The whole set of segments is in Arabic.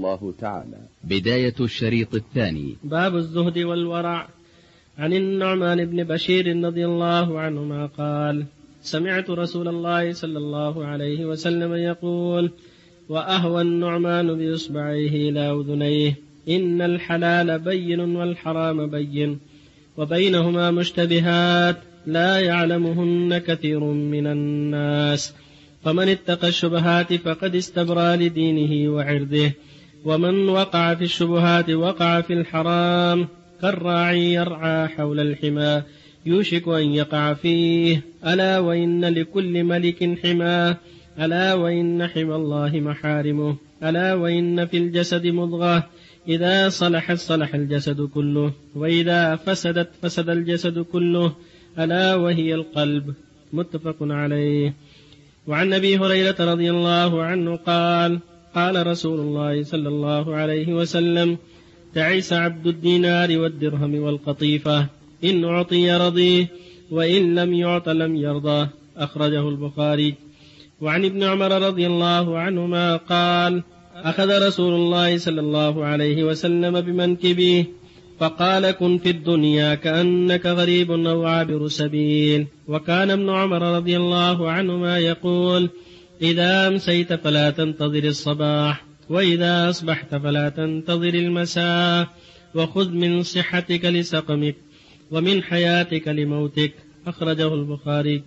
الله تعالى. بداية الشريط الثاني. باب الزهد والورع. عن النعمان بن بشير رضي الله عنهما قال: سمعت رسول الله صلى الله عليه وسلم يقول: وأهوى النعمان بإصبعيه إلى أذنيه إن الحلال بين والحرام بين وبينهما مشتبهات لا يعلمهن كثير من الناس، فمن اتقى الشبهات فقد استبرى لدينه وعرضه، ومن وقع في الشبهات وقع في الحرام، كالراعي يرعى حول الحمى يوشك أن يقع فيه. ألا وإن لكل ملك حماه، ألا وإن حمى الله محارمه، ألا وإن في الجسد مضغة إذا صلحت صلح الجسد كله، وإذا فسدت فسد الجسد كله، ألا وهي القلب. متفق عليه. وعن أبي هريرة رضي الله عنه قال: قال رسول الله صلى الله عليه وسلم: تعس عبد الدينار والدرهم والقطيفة، إن أعطي رضيه وإن لم يعط لم يرضى. أخرجه البخاري. وعن ابن عمر رضي الله عنهما قال: أخذ رسول الله صلى الله عليه وسلم بمنكبه فقال: كن في الدنيا كأنك غريب أو عابر سبيل. وكان ابن عمر رضي الله عنهما يقول: إذا أمسيت فلا تنتظر الصباح، وإذا أصبحت فلا تنتظر المساء، وخذ من صحتك لسقمك ومن حياتك لموتك. أخرجه البخاري.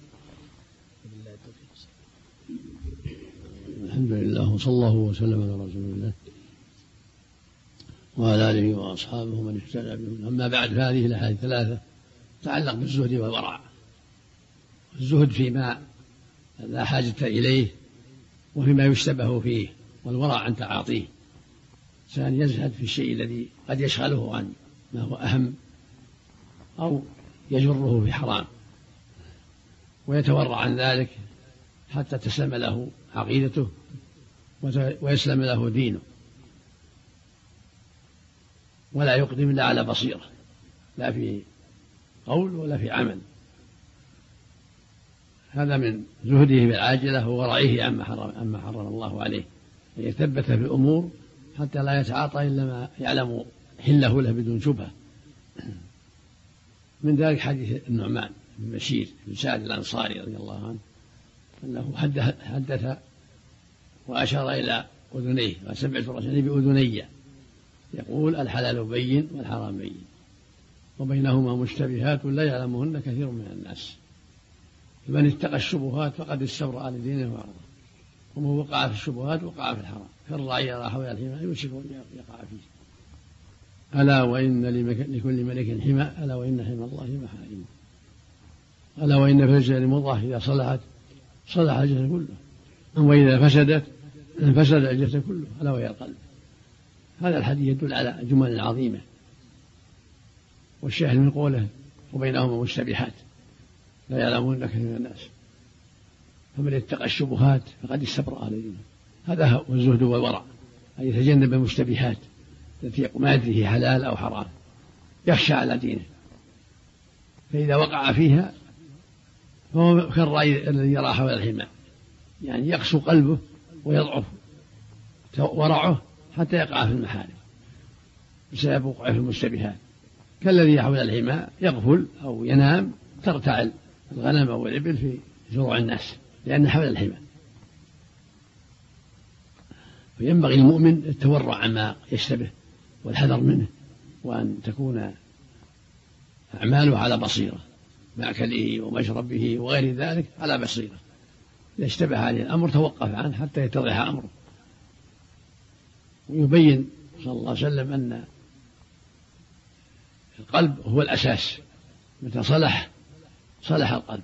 الحمد لله وصلى الله وسلم على رسول الله وعلى آله وأصحابه ومن اهتدى بهم. أما بعد، فهذه الأحاديث ثلاثة تتعلق بالزهد والورع. الزهد فيما لا حاجة إليه وفيما يشتبه فيه، والورع عن تعاطيه. الإنسان يزهد في الشيء الذي قد يشغله عن ما هو أهم أو يجره في حرام، ويتورع عن ذلك حتى تسلم له عقيدته ويسلم له دينه، ولا يقدم إلا على بصيرة، لا في قول ولا في عمل. هذا من زهده بالعاجلة وورعه عما حرم الله عليه، أن يثبت في الأمور حتى لا يتعاطى إلا ما يعلم حله له بدون شبهة. من ذلك حديث النعمان بن بشير بن سعد الأنصاري رضي الله عنه أنه حدث وأشار إلى أذنيه: وسمعت رسولي بأذني يقول: الحلال بين والحرام بين وبينهما مشتبهات لا يعلمهن كثير من الناس، فمن اتقى الشبهات فقد استبرأ لدينه وعرضه، ومن وقع في الشبهات وقع في الحرام، كالراعي يرعى حول الحمى يوشك أن يقع فيه. ألا وإن لكل ملك حمى، ألا وإن حمى الله محارمه، ألا وإن في الجسد مضغة إذا صلحت صلح الجسد كله، وإذا فسدت فسد الجسد كله، ألا وهي القلب. هذا الحديث يدل على جمل عظيمة، والشاهد من قوله: وبينهما مشتبهات لا يعلمون كثير من الناس، فمن اتقى الشبهات فقد استبرأ لدينه. هذا هو الزهد والورع، أن يتجنب المشتبهات التي ما يدري هي حلال أو حرام، يخشى على دينه، فإذا وقع فيها فهو كالرأي الذي يرى حول الحمى، يعني يقسو قلبه ويضعف ورعه حتى يقع في المحارم بسبب وقوعه في المشتبهات، كالذي حول الحمى يغفل أو ينام ترتعل الغنم أو الإبل في زروع الناس لأن حول الحمى. فينبغي المؤمن التورع عما يشتبه والحذر منه، وأن تكون أعماله على بصيرة، مأكله ومشربه وغير ذلك على بصيرة. إذا اشتبه عليه الأمر توقف عنه حتى يتضح أمره. ويبين صلى الله عليه وسلم أن القلب هو الأساس، متى صلح القلب.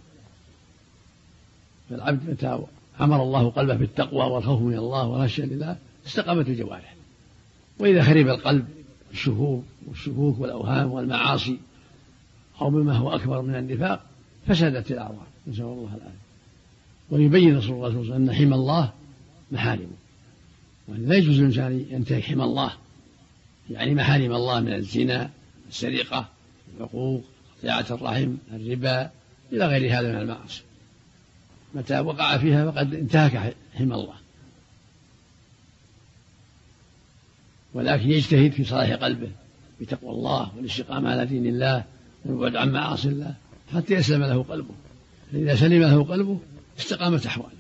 فالعبد متى أمر الله قلبه بالتقوى والخوف من الله والخشية لله استقامت الجوارح، وإذا خرب القلب والشكوك والأوهام والمعاصي أو بما هو أكبر من النفاق فسدت الأعراض، نسأل الله العافية. ويبين رسول الله صلى الله عليه وسلم أن حمى الله محارمه، وأن لا يجوز الإنسان ينتهك حمى الله، يعني محارم الله من الزنا، السرقة، العقوق، قطيعة الرحم، الربا، إلى غير هذا من المعاصي. متى وقع فيها فقد انتهك حمى الله. ولكن يجتهد في صلاح قلبه بتقوى الله والاستقامة على دين الله والبعد عن معاصي الله حتى يسلم له قلبه. فإذا سلم له قلبه استقامت أحواله.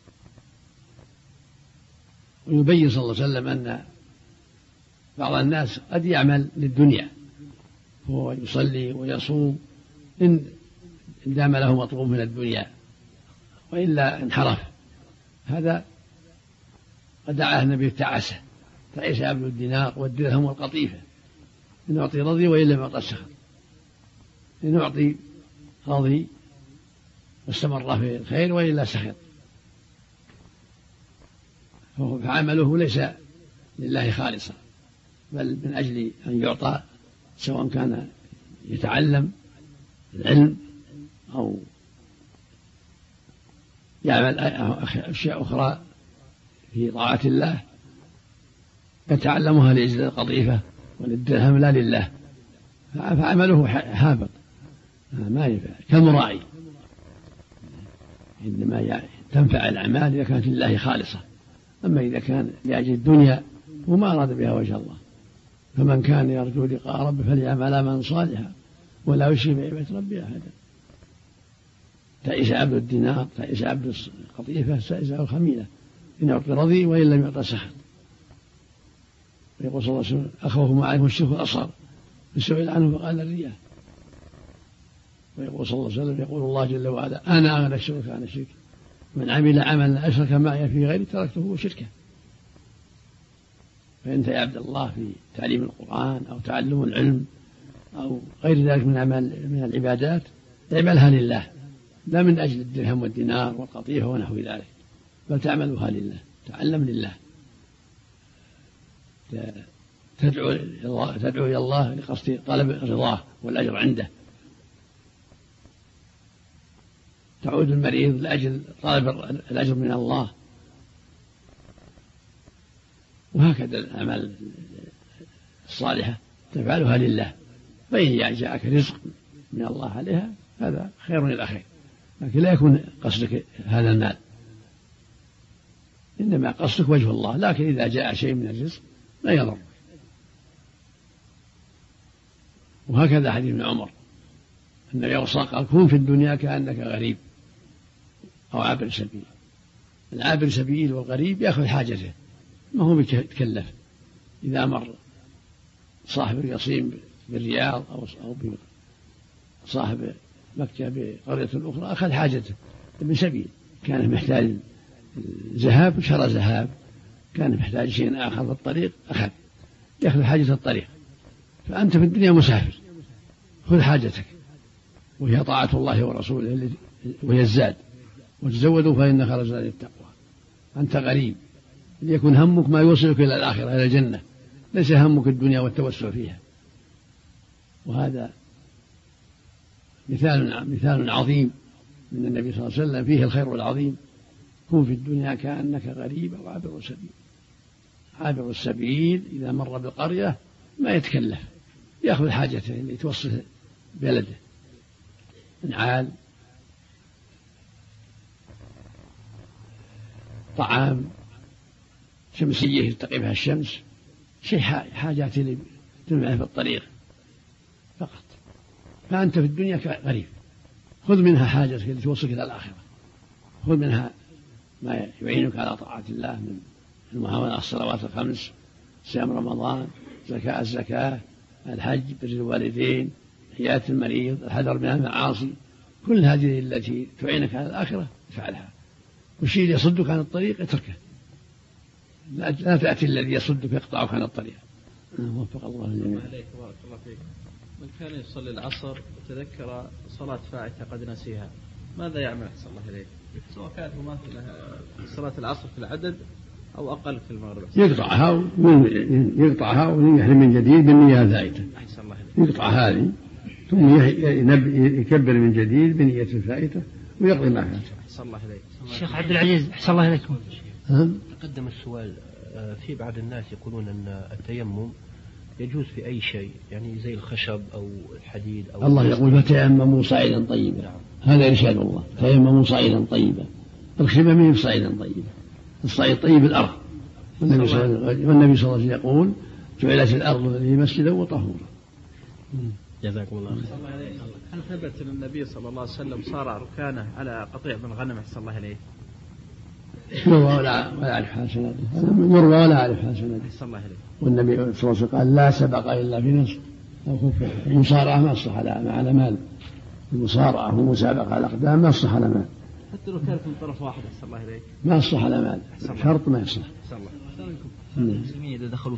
ويبين صلى الله عليه وسلم أن بعض الناس قد يعمل للدنيا، هو يصلي ويصوم إن دام له مطلوب من الدنيا، وإلا انحرف. هذا قد دعاه النبي التعاسة، تعيس عبد الدينار والدرهم والقطيفة، إن أعطي رضي وإن لم يعطى سخط. إن أعطي رضي واستمر في الخير وإلا سخط، فعمله ليس لله خالصا، بل من أجل أن يعطى، سواء كان يتعلم العلم أو يعمل أشياء أخرى في طاعة الله يتعلمها لأجل القطيفة وللدرهم لا لله، فعمله هابط ما ينفع كالمراعي. إنما تنفع الأعمال إذا كانت لله خالصة، أما إذا كان لأجل الدنيا وما أراد بها وجه الله. فمن كان يرجو لقاء ربه فليعمل عملا صالحا ولا يشرك بعبادة ربه أحدا. تعيس عبد الدينار، تعيس عبد القطيفة، تعيس عبد الخميلة، إن أعطي رضي وإن لم يعطى سخط. ويقول صلى الله عليه وسلم أخوه عليهم الشرك الأصغر، فسئل عنه فقال الرياء. ويقول صلى الله عليه وسلم يقول الله جل وعلا أنا أغنى الشرك عن الشرك، من عمل عملا أشرك معي في غيري تركته وشركه. فأنت يا عبد الله في تعليم القرآن أو تعلم العلم أو غير ذلك من العبادات اعملها لله، لا من أجل الدرهم والدينار والقطيفة ونحو ذلك، بل تعملها لله، تعلم لله، تدعو إلى الله لقصد طلب رضاه والأجر عنده، تعود المريض لأجل طلب الأجر من الله، وهكذا الأعمال الصالحة تفعلها لله. فإن جاءك رزق من الله عليها هذا خير إلى خير، لكن لا يكون قصدك هذا المال، إنما قصدك وجه الله. لكن إذا جاء شيء من الرزق لا يضر. وهكذا حديث ابن عمر النبي أوصى قال كن في الدنيا كأنك غريب أو عابر سبيل. العابر سبيل والغريب يأخذ حاجته، ما هو يتكلف. إذا مر صاحب القصيم بالرياض أو صاحب مكة بقرية أخرى أخذ حاجته ابن سبيل، كان محتاج ذهاب شرى ذهاب، كان محتاج شيء آخر في الطريق يأخذ حاجة الطريق. فأنت في الدنيا مسافر، خذ حاجتك، وهي طاعة الله ورسوله وهي الزاد، وتزودوا فإن خير الزاد التقوى. أنت غريب، ليكن همك ما يوصلك إلى الآخرة إلى الجنة، ليس همك الدنيا والتوسع فيها. وهذا مثال عظيم من النبي صلى الله عليه وسلم فيه الخير العظيم. كن في الدنيا كأنك غريب أو عابر سبيل. عابر السبيل إذا مر بالقرية ما يتكلف، يأخذ حاجته اللي توصل بلده، نعال، طعام، شمسية يتقي بها الشمس، شيء حاجات اللي تنفعه في الطريق فقط. فأنت في الدنيا غريب، خذ منها حاجتك اللي توصلك إلى الآخرة، خذ منها ما يعينك على طاعة الله من المعاونة على الصلوات الخمس، صيام رمضان، الزكاة، الحج، بر الوالدين، عيادة المريض، الحذر من المعاصي. كل هذه التي تعينك على الآخرة افعلها، والشيء اللي يصدك عن الطريق اتركه، لا تأتي الذي يصدك يقطعك عن الطريق. وفق الله الجميع. بارك الله فيك. من كان يصلي العصر وتذكر صلاة فائتة قد نسيها، ماذا يعمل أحسن الله إليك؟ سواء كانت مماثلة صلاة العصر في العدد أو أقل في المغرب. يقطعها ويحرم من جديد بالنية الفائتة. أحسن الله إليك. يقطع هذه ثم يكبر من جديد بنية الفائتة ويقضي ما فات. أحسن الله إليك. الشيخ عبد العزيز أحسن الله إليكم. تقدم السؤال، في بعض الناس يقولون أن التيمم يجوز في أي شيء، يعني زي الخشب أو الحديد أو الله يقول فتيمموا صعيدا طيبا. هذا إرشاد الله، تيمموا صعيدا طيبا. الخشبة منه صعيدا طيبا، الصعيد طيب الأرض. والنبي صلى الله عليه وسلم يقول جعلت الأرض لي مسجدا وطهورا. جزاكم الله خير. هل ثبت أن النبي صلى الله عليه وسلم صار ركانه على قطيع من غنم أحسن الله إليه؟ يروى ولا أعرف حال سنده، يروى ولا أعرف حال سنده. أحسن الله إليه. والنبي صلى الله عليه وسلم قال لا سبق إلا في نصف أو خفه. المصارعة ما تصلح على مال، المصارعة والمسابقة على الأقدام ما تصلح على مال، حتى لو كانت من طرف واحد أحسن الله إليه ما يصلح على مال، شرط ما يصلح. أحسن الله. المسلمين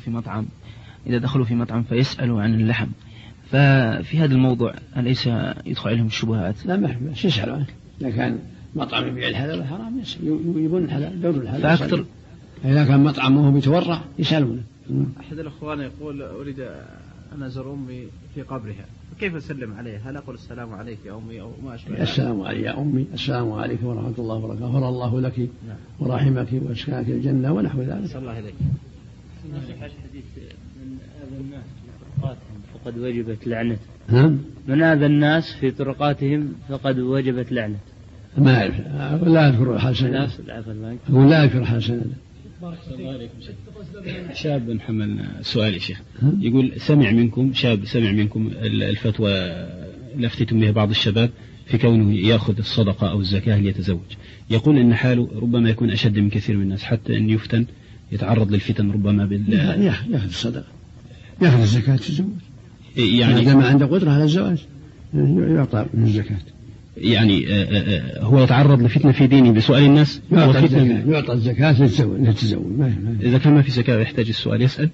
إذا دخلوا في مطعم فيسألوا عن اللحم، ففي هذا الموضوع أليس يدخل عليهم الشبهات؟ لا ما يسألوا عنه. إذا كان مطعم يبيع الحلال والحرام يبون الحلال دور الحلال فأكثر. إذا كان مطعم وهو بيتورع يسألونه. أحد الأخوان يقول أريد أن أزور أمي في قبرها، كيف أسلم عليها؟ هل أقول السلام عليك يا أمي أو ما أشبه؟ السلام عليك يا أمي، السلام عليكم ورحمة الله وبركاته، غفر الله لك ورحمك وأسكنك الجنة ونحو ذلك. صلى الله عليك. الحديث من آذى الناس في طرقاتهم فقد وجبت لعنته. من آذى الناس في طرقاتهم فقد وجبت لعنته. ما أعرف، لا أذكر حال سنة، أقول لا أذكر حال سنة. بارك الله عليكم شيخ. شاب حمل سؤال يا شيخ، يقول شاب سمع منكم الفتوى اللي أفتيتم بها بعض الشباب في كونه يأخذ الصدقة أو الزكاة ليتزوج، يقول إن حاله ربما يكون أشد من كثير من الناس، حتى أن يفتن يتعرض للفتن ربما يأخذ الصدقة، يأخذ الزكاة يتزوج، يعني ما عنده قدرة على الزواج يعطى من الزكاة. يعني هو يتعرض لفتنة في دينه بسؤال الناس، يعطى الزكاة يتزوج. إذا كان ما في زكاة يحتاج السؤال يسأل.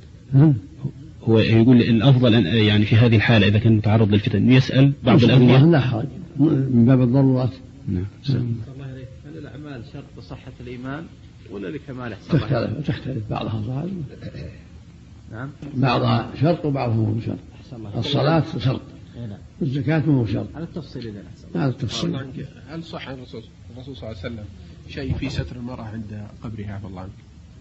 هو يقول الأفضل أن يعني في هذه الحالة إذا كان متعرض للفتن يسأل بعض الأغنياء. لا حرج من باب الضرورات. نعم. هل الأعمال شرط لصحة الإيمان ولا لكمال إحسان الله؟ تختلف بعضها صحيح. نعم. بعضها شرط وبعضها مو شرط. الصلاة شرط، الزكاة مو شرط. على التفصيل إذا أحسن. على التفصيل. هل صح عن الرسول صلى الله عليه وسلم شيء في ستر المرأة عند قبرها عفى الله عنك؟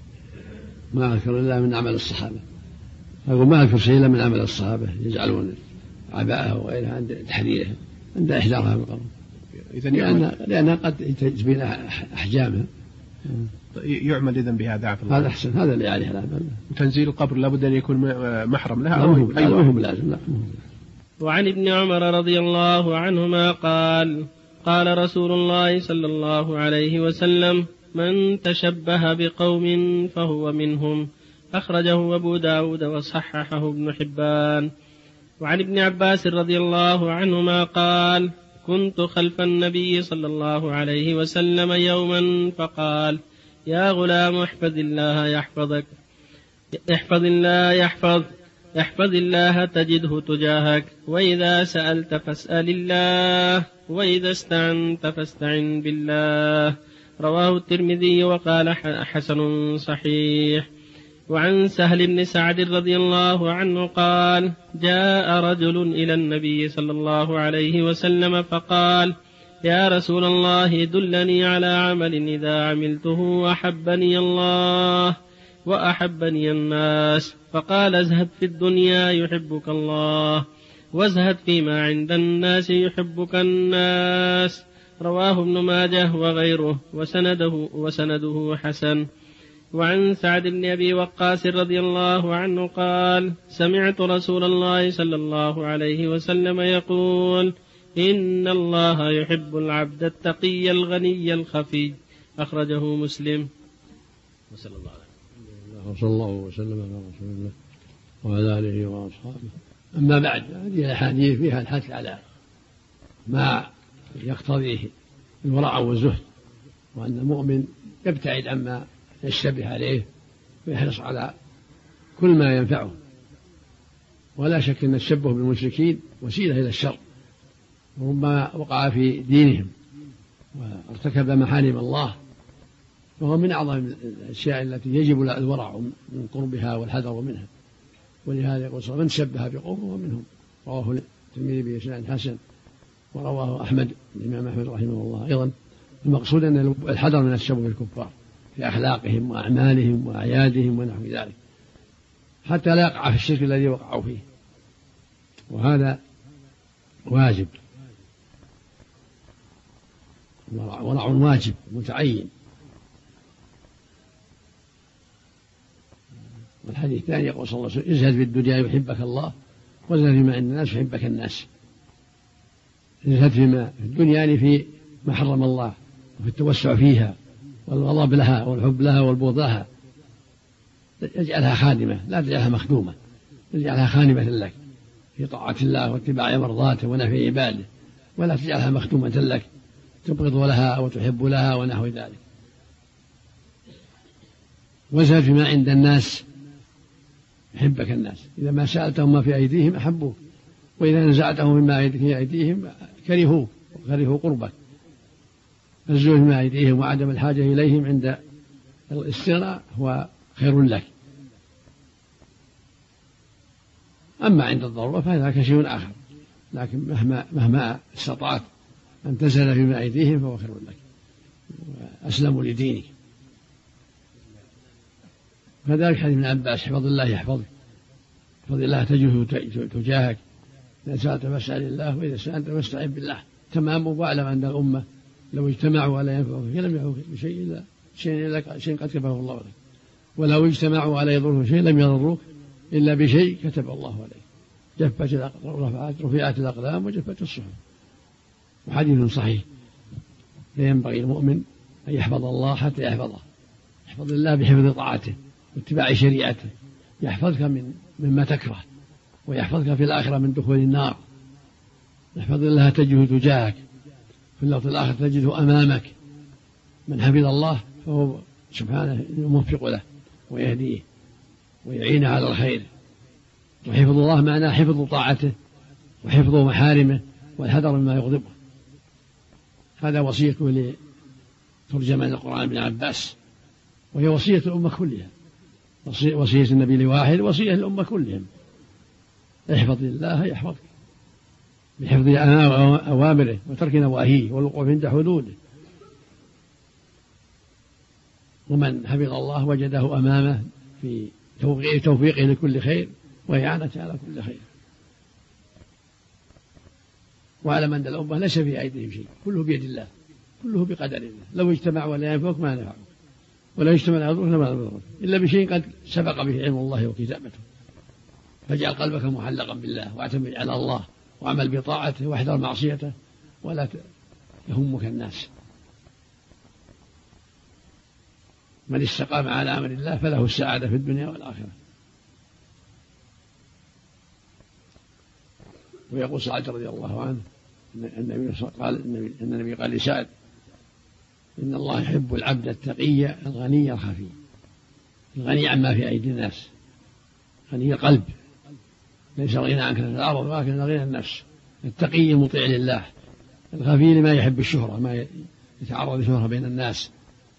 ما أذكر إلا من عمل الصحابة. أقول ما أذكر شيء إلا من عمل الصحابة، يجعلون عباءها وغيرها عند تحريرها عند إحدارها بالقبر، لأنها قد تبين أحجامها. يعمل إذن بهذا عفى الله. هذا أحسن، هذا اللي عليه العمل. وتنزيل القبر لابد أن يكون محرم لها. أيوة لازم. لا. وعن ابن عمر رضي الله عنهما قال قال رسول الله صلى الله عليه وسلم: من تشبه بقوم فهو منهم. أخرجه أبو داود وصححه ابن حبان. وعن ابن عباس رضي الله عنهما قال: كنت خلف النبي صلى الله عليه وسلم يوما فقال: يا غلام احفظ الله يحفظك، احفظ الله تجده تجاهك، وإذا سألت فاسأل الله، وإذا استعنت فاستعن بالله. رواه الترمذي وقال حسن صحيح. وعن سهل بن سعد رضي الله عنه قال: جاء رجل إلى النبي صلى الله عليه وسلم فقال: يا رسول الله دلني على عمل إذا عملته أحبني الله وأحبني الناس. فقال: ازهد في الدنيا يحبك الله، وازهد فيما عند الناس يحبك الناس. رواه ابن ماجه وغيره وسنده حسن. وعن سعد بن أبي وقاص رضي الله عنه قال: سمعت رسول الله صلى الله عليه وسلم يقول: إن الله يحب العبد التقي الغني الخفي. أخرجه مسلم. وصلى الله وسلم على رسول الله وعلى آله وأصحابه. أما بعد، هذه الأحاديث فيها الحث على ما يقتضيه الورع والزهد، وأن المؤمن يبتعد عما يشتبه عليه ويحرص على كل ما ينفعه. ولا شك أن التشبه بالمشركين وسيلة إلى الشر، وربما وقع في دينهم وارتكب محارم الله، وهو من أعظم الأشياء التي يجب الورع من قربها والحذر منها. ولهذا يقول صلى الله عليه وسلم: من تشبه بقوم وهو منهم. رواه الترمذي بإسناد حسن، ورواه أحمد الإمام أحمد رحمه الله أيضا. المقصود أن الحذر من التشبه بالكفار في أخلاقهم وأعمالهم وأعيادهم ونحو ذلك، حتى لا يقع في الشرك الذي وقعوا فيه، وهذا واجب، ورع واجب متعين. والحديث الثاني يقول صلى الله عليه وسلم ازهد في الدنيا يحبك الله وازهد فيما عند الناس يحبك الناس. ازهد في الدنيا يعني في ما حرم الله وفي التوسع فيها والغضب لها والحب لها والبغض لها، اجعلها خادمة لا تجعلها مخدومة، اجعلها خادمة لك في طاعة الله واتباع مرضاته ونفع عباده، ولا تجعلها مخدومة لك تبغض لها وتحب لها ونحو ذلك. وازهد فيما عند الناس يحبك الناس، إذا ما سألتهم ما في أيديهم أحبوك، وإذا نزعتهم مما في أيديهم كرهوك وكرهوا قربك. الزهد فيما أيديهم وعدم الحاجة إليهم عند الاستغناء هو خير لك. أما عند الضرورة فهذا شيء آخر، لكن مهما استطعت أن تزهد فيما أيديهم فهو خير لك وأسلم لدينك. كذلك حديث ابن عباس احفظ الله يحفظك، احفظ الله تجده تجاهك، إذا سألت فاسأل الله وإذا سألت فاستعن بالله. تمام. واعلم أن الأمة لو اجتمعوا على ينفعوك لم ينفعوك بشيء إلا شيء قد كتبه الله عليك، ولو اجتمعوا على يضروك شيء لم يضروك إلا بشيء كتب الله عليك. رفعت الأقلام وجفت الصحف. وحديث صحيح. فينبغي المؤمن أن يحفظ الله حتى يحفظه، يحفظ الله بحفظ طاعته واتباع شريعته، يحفظك مما تكره، ويحفظك في الآخرة من دخول النار. يحفظ الله تجده تجاهك، في اللفظ الآخر تجده أمامك. من حفظ الله فهو سبحانه موفق له ويهديه ويعينه على الخير. وحفظ الله معناه حفظ طاعته وحفظ محارمه والحذر مما يغضبه. هذا وصيته لترجمان القرآن ابن عباس، وهي وصية الأمة كلها، وصية النبي لواحد وصية الأمة كلهم. احفظ الله يحفظك بحفظ أوامره وترك نواهيه والوقوف عند حدوده. ومن حفظ الله وجده أمامه في توفيقه لكل خير وإعانته على كل خير. واعلم أن الأمة ليس في أيديهم شيء، كله بيد الله، كله بقدر الله. لو اجتمعوا ولا ينفعوك ما نفعوك، ولا يجتمع على ضرك ما نضرك إلا بشيء قد سبق به علم الله وكتابته. فاجعل قلبك معلقا بالله واعتمد على الله واعمل بطاعته واحذر معصيته ولا يهمك الناس. من استقام على أمر الله فله السعادة في الدنيا والآخرة. ويقول سعد رضي الله عنه أن النبي قال لسعد إن الله يحب العبد التقي الغني الخفي، الغني عما في أيدي الناس، غني القلب، ليس غنى عن كثرة الأرض ولكن غنى النفس. التقي المطيع لله، الخفي لما يحب الشهرة، ما يتعرض للشهرة بين الناس.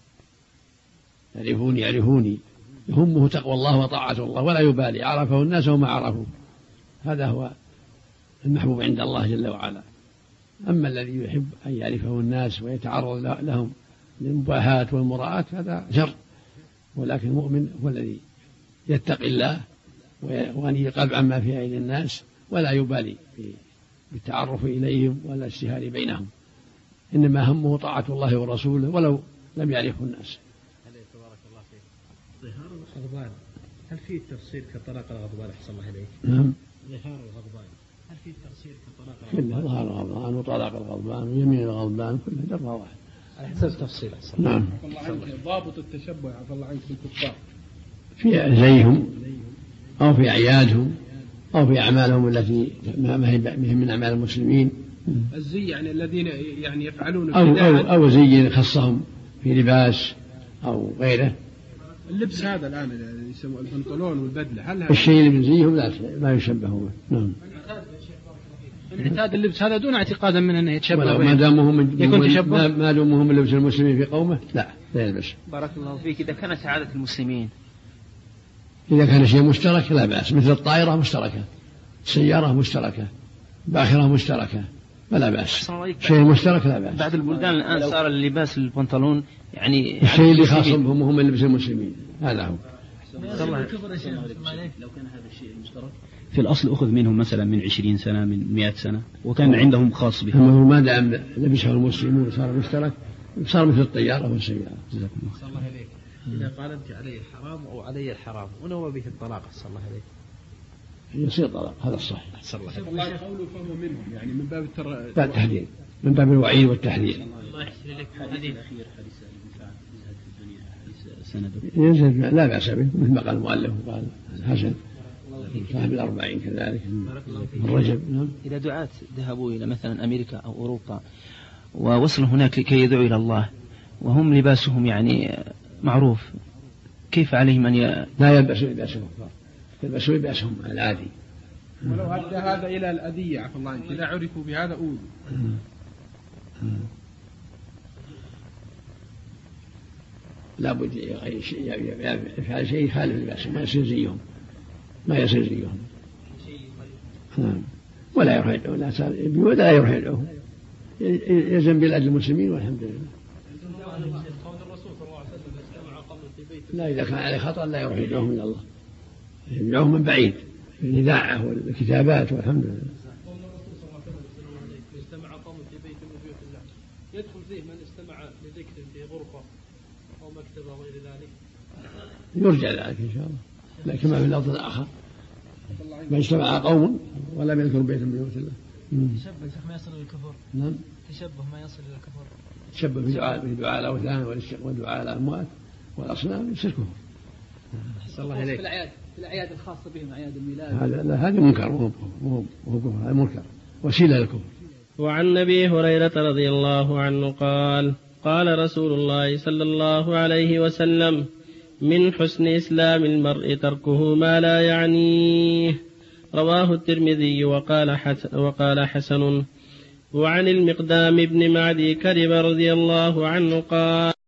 يعرفوني يهمه تقوى الله وطاعة الله ولا يبالي عرفه الناس وما عرفوه. هذا هو المحبوب عند الله جل وعلا. أما الذي يحب أن يعرفه الناس ويتعرض لهم للمباهات والمراءات هذا شر. ولكن المؤمن هو الذي يتقي الله وغني القلب عما في أيدي الناس ولا يبالي بالتعرف إليهم ولا الاشتهار بينهم، إنما همه طاعة الله ورسوله ولو لم يعرفه الناس. ظهار الغضبان هل فيه تفسير كطلاق الغضبان؟ أحسن الله إليك. نعم. ظهار الغضبان هل فيه تفسير كطلاق الغضبان؟ ظهار الغضبان وطلاق الغضبان ويمين الغضبان كله درة واحد على حسب تفصيل. نعم. ضابط التشبه عفى الله عنك بالكفار في زيهم أو في أعيادهم أو في أعمالهم التي ما هي من أعمال المسلمين. الزي يعني الذين يعني يفعلون أو زي خصهم في لباس أو غيره. اللبس هذا الآن يسموه البنطلون والبدلة، هل هذا الشيء اللي من زيهم لا يشبه به؟ نعم. انعتاد اللبس هذا دون اعتقادا من أنه يتشبه ما دامهم من لبس المسلمين في قومه لا يلبس. بارك الله فيك. إذا كانت عادة المسلمين، إذا كان شيء مشترك لا بأس، مثل الطائرة مشتركة، سيارة مشتركة، باخرة مشتركة فلا بأس. شيء مشترك لا بأس. بعد البلدان الآن صار اللباس البنطلون يعني الشيء اللي خاص بهم هم من لبس المسلمين، هذا هو. لو كان هذا الشيء المشترك في الأصل أخذ منهم مثلا من 20 سنة من 100 سنة وكان عندهم خاص به. أما ما دام لبسه المسلمون صار مشترك، صار مثل الطيارة والسيارة. الله إليك. إذا قال أنت علي الحرام أو علي الحرام ونوى به الطلاق أحسن الله عليك يصير طلاق، هذا الصح. أحسن الله عليك. الله قوله فهو منهم، يعني من باب التحذير، من باب الوعيد والتحذير. الله يحسن لك. حديث الأخير حديث الإنسان يزهد في الدنيا سنده ينزل لا بأس به، مثل ما قال المؤلف وقال الحسن صاحب الأربعين كذلك الرجب. إذا دعاة ذهبوا إلى مثلا أمريكا أو أوروبا ووصلوا هناك لكي يدعوا إلى الله وهم لباسهم يعني معروف، كيف عليهم أن لا يلبسوا لباسهم كفار، يلبسوا لباسهم العادي. ولو أدى هذا إلى الأذية عفى الله عنك، إذا عرفوا بهذا أوذوا. لا بد يفعل شيء يخالف لباسهم، ما يصير زيهم، ما يصير زيهم. ولا يروح يدعو، لا يروح يدعوهم، يلزم بلاد المسلمين والحمد لله. لا إذا كان عليه خطأ لا يروح يدعوهم إلى الله، يدعوهم من بعيد بالإذاعة والكتابات والحمد لله. قول الرسول صلى الله عليه وسلم اجتمع قوم في بيت من بيوت الله يدخل فيه من استمع لذكر في غرفة أو مكتبة وغير ذلك، يرجى ذلك إن شاء الله. لكن ما في اللفظ الآخر ما اجتمع قوم ولم يذكروا بيت من بيوت الله. تشبه ما يصل إلى الكفر. نعم. تشبه ما يصل إلى الكفر. تشبه في دعاء الأوثان ودعاء الأموات والأصنام يصير كفر. أحسن الله إليك. في الأعياد الخاصة بهم أعياد الميلاد. هذا منكر وهو كفر، هذا منكر وسيلة للكفر. وعن أبي هريرة رضي الله عنه قال قال رسول الله صلى الله عليه وسلم: من حسن إسلام المرء تركه ما لا يعنيه. رواه الترمذي وقال حسن. وعن المقدام بن معدي كرب رضي الله عنه قال